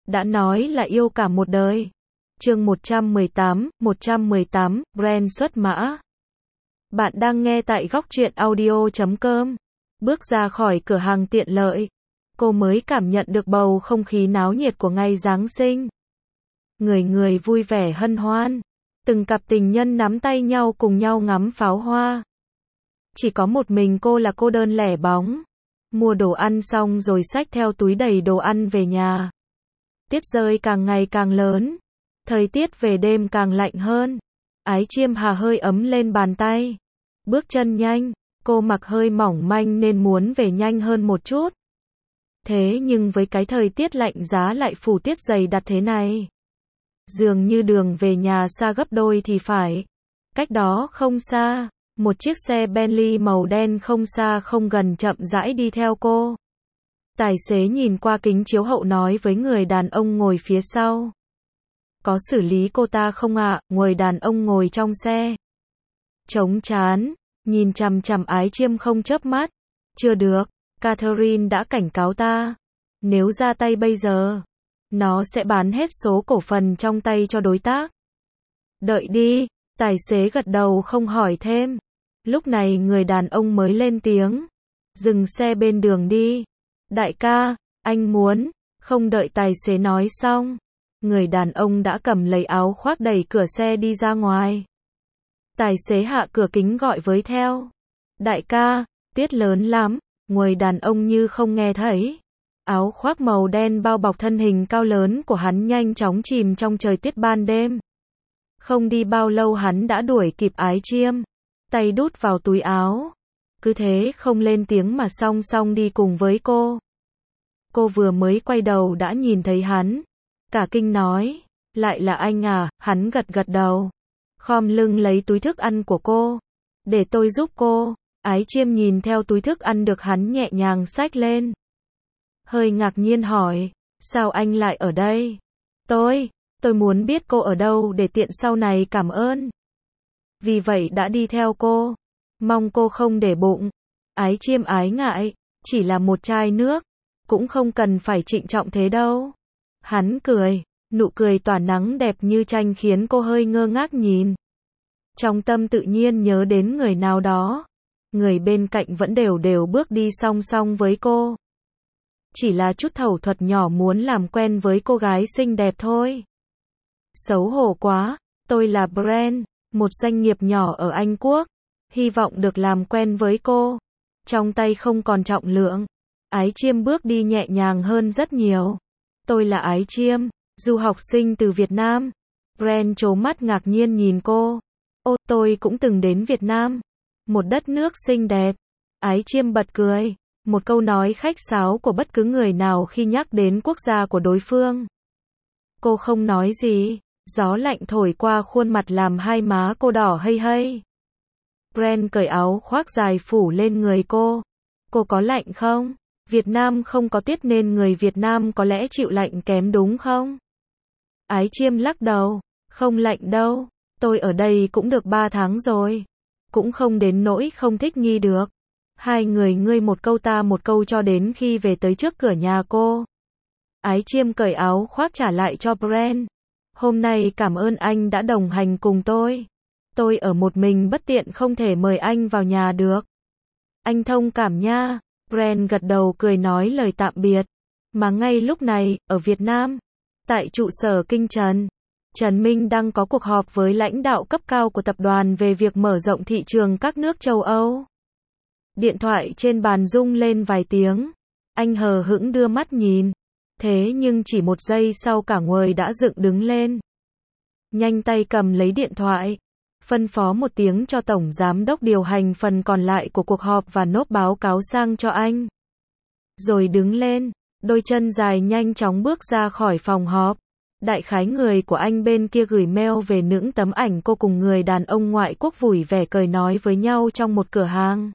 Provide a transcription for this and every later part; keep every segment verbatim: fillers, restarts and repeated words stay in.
đã nói là yêu cả một đời. Chương một trăm mười tám, một trăm mười tám, brand xuất mã. Bạn đang nghe tại góc truyện audio chấm com. Bước ra khỏi cửa hàng tiện lợi, cô mới cảm nhận được bầu không khí náo nhiệt của ngày Giáng sinh. Người người vui vẻ hân hoan, từng cặp tình nhân nắm tay nhau cùng nhau ngắm pháo hoa. Chỉ có một mình cô là cô đơn lẻ bóng. Mua đồ ăn xong rồi xách theo túi đầy đồ ăn về nhà. Tuyết rơi càng ngày càng lớn. Thời tiết về đêm càng lạnh hơn. Ái Chiêm hà hơi ấm lên bàn tay. Bước chân nhanh, cô mặc hơi mỏng manh nên muốn về nhanh hơn một chút. Thế nhưng với cái thời tiết lạnh giá lại phủ tuyết dày đặc thế này, dường như đường về nhà xa gấp đôi thì phải. Cách đó không xa, một chiếc xe Bentley màu đen không xa không gần chậm rãi đi theo cô. Tài xế nhìn qua kính chiếu hậu nói với người đàn ông ngồi phía sau. Có xử lý cô ta không ạ? Người đàn ông ngồi trong xe, chống trán, nhìn chằm chằm Ái Chiêm không chớp mắt. Chưa được, Catherine đã cảnh cáo ta. Nếu ra tay bây giờ, nó sẽ bán hết số cổ phần trong tay cho đối tác. Đợi đi, tài xế gật đầu không hỏi thêm. Lúc này người đàn ông mới lên tiếng. Dừng xe bên đường đi. Đại ca, anh muốn. Không đợi tài xế nói xong, người đàn ông đã cầm lấy áo khoác đẩy cửa xe đi ra ngoài. Tài xế hạ cửa kính gọi với theo. Đại ca, tuyết lớn lắm. Người đàn ông như không nghe thấy. Áo khoác màu đen bao bọc thân hình cao lớn của hắn nhanh chóng chìm trong trời tuyết ban đêm. Không đi bao lâu hắn đã đuổi kịp Ái Chiêm. Tay đút vào túi áo. Cứ thế không lên tiếng mà song song đi cùng với cô. Cô vừa mới quay đầu đã nhìn thấy hắn. Cả kinh nói. Lại là anh à? Hắn gật gật đầu. Khom lưng lấy túi thức ăn của cô. Để tôi giúp cô. Ái Chiêm nhìn theo túi thức ăn được hắn nhẹ nhàng xách lên. Hơi ngạc nhiên hỏi. Sao anh lại ở đây? Tôi, tôi muốn biết cô ở đâu để tiện sau này cảm ơn. Vì vậy đã đi theo cô. Mong cô không để bụng. Ái Chiêm ái ngại. Chỉ là một chai nước. Cũng không cần phải trịnh trọng thế đâu. Hắn cười. Nụ cười tỏa nắng đẹp như tranh khiến cô hơi ngơ ngác nhìn. Trong tâm tự nhiên nhớ đến người nào đó. Người bên cạnh vẫn đều đều bước đi song song với cô. Chỉ là chút thẩu thuật nhỏ muốn làm quen với cô gái xinh đẹp thôi. Xấu hổ quá, tôi là Brand, một doanh nghiệp nhỏ ở Anh Quốc. Hy vọng được làm quen với cô. Trong tay không còn trọng lượng. Ái Chiêm bước đi nhẹ nhàng hơn rất nhiều. Tôi là Ái Chiêm, du học sinh từ Việt Nam. Brand trố mắt ngạc nhiên nhìn cô. Ô, tôi cũng từng đến Việt Nam. Một đất nước xinh đẹp. Ái Chiêm bật cười. Một câu nói khách sáo của bất cứ người nào khi nhắc đến quốc gia của đối phương. Cô không nói gì. Gió lạnh thổi qua khuôn mặt làm hai má cô đỏ hây hây. Brand cởi áo khoác dài phủ lên người cô. Cô có lạnh không? Việt Nam không có tuyết nên người Việt Nam có lẽ chịu lạnh kém đúng không? Ái Chiêm lắc đầu. Không lạnh đâu. Tôi ở đây cũng được ba tháng rồi. Cũng không đến nỗi không thích nghi được. Hai người ngươi một câu ta một câu cho đến khi về tới trước cửa nhà cô. Ái Chiêm cởi áo khoác trả lại cho Brand. Hôm nay cảm ơn anh đã đồng hành cùng tôi. Tôi ở một mình bất tiện không thể mời anh vào nhà được. Anh thông cảm nha. Brand gật đầu cười nói lời tạm biệt. Mà ngay lúc này, ở Việt Nam, tại trụ sở Kinh Trần, Trần Minh đang có cuộc họp với lãnh đạo cấp cao của tập đoàn về việc mở rộng thị trường các nước châu Âu. Điện thoại trên bàn rung lên vài tiếng. Anh hờ hững đưa mắt nhìn. Thế nhưng chỉ một giây sau cả người đã dựng đứng lên. Nhanh tay cầm lấy điện thoại. Phân phó một tiếng cho Tổng Giám đốc điều hành phần còn lại của cuộc họp và nộp báo cáo sang cho anh. Rồi đứng lên. Đôi chân dài nhanh chóng bước ra khỏi phòng họp. Đại khái người của anh bên kia gửi mail về những tấm ảnh cô cùng người đàn ông ngoại quốc vui vẻ cười nói với nhau trong một cửa hàng.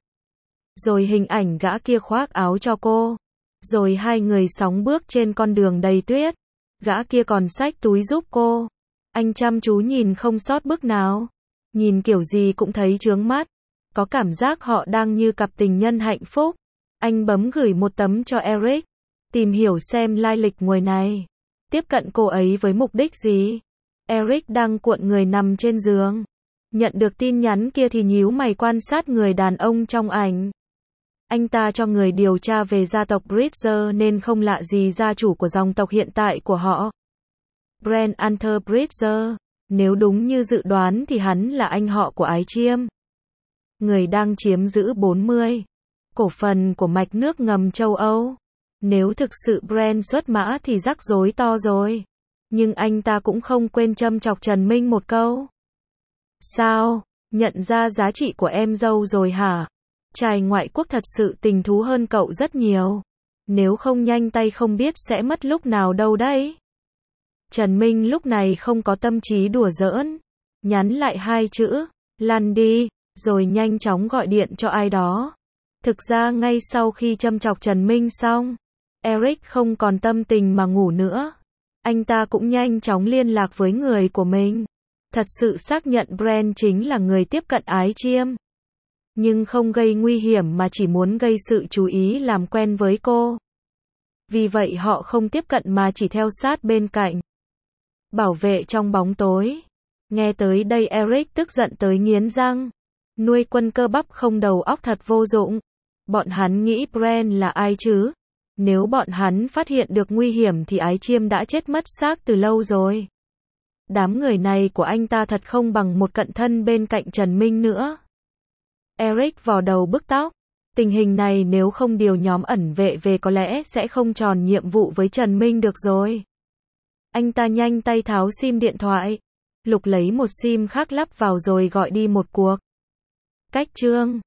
Rồi hình ảnh gã kia khoác áo cho cô. Rồi hai người sóng bước trên con đường đầy tuyết. Gã kia còn xách túi giúp cô. Anh chăm chú nhìn không sót bước nào. Nhìn kiểu gì cũng thấy chướng mắt. Có cảm giác họ đang như cặp tình nhân hạnh phúc. Anh bấm gửi một tấm cho Eric. Tìm hiểu xem lai lịch người này. Tiếp cận cô ấy với mục đích gì? Eric đang cuộn người nằm trên giường. Nhận được tin nhắn kia thì nhíu mày quan sát người đàn ông trong ảnh. Anh ta cho người điều tra về gia tộc Bridger nên không lạ gì gia chủ của dòng tộc hiện tại của họ. Brent Arthur Bridger. Nếu đúng như dự đoán thì hắn là anh họ của Ái Chiêm. Người đang chiếm giữ bốn mươi cổ phần của mạch nước ngầm châu Âu. Nếu thực sự Brent xuất mã thì rắc rối to rồi. Nhưng anh ta cũng không quên châm chọc Trần Minh một câu. Sao? Nhận ra giá trị của em dâu rồi hả? Trai ngoại quốc thật sự tình thú hơn cậu rất nhiều. Nếu không nhanh tay không biết sẽ mất lúc nào đâu đấy. Trần Minh lúc này không có tâm trí đùa giỡn. Nhắn lại hai chữ, lăn đi, rồi nhanh chóng gọi điện cho ai đó. Thực ra ngay sau khi châm chọc Trần Minh xong, Eric không còn tâm tình mà ngủ nữa. Anh ta cũng nhanh chóng liên lạc với người của mình. Thật sự xác nhận Brent chính là người tiếp cận Ái Chiêm. Nhưng không gây nguy hiểm mà chỉ muốn gây sự chú ý làm quen với cô. Vì vậy họ không tiếp cận mà chỉ theo sát bên cạnh. Bảo vệ trong bóng tối. Nghe tới đây Eric tức giận tới nghiến răng. Nuôi quân cơ bắp không đầu óc thật vô dụng. Bọn hắn nghĩ Brent là ai chứ? Nếu bọn hắn phát hiện được nguy hiểm thì Ái Chiêm đã chết mất xác từ lâu rồi. Đám người này của anh ta thật không bằng một cận thân bên cạnh Trần Minh nữa. Eric vò đầu bứt tóc. Tình hình này nếu không điều nhóm ẩn vệ về có lẽ sẽ không tròn nhiệm vụ với Trần Minh được rồi. Anh ta nhanh tay tháo sim điện thoại. Lục lấy một sim khác lắp vào rồi gọi đi một cuộc. Cách chương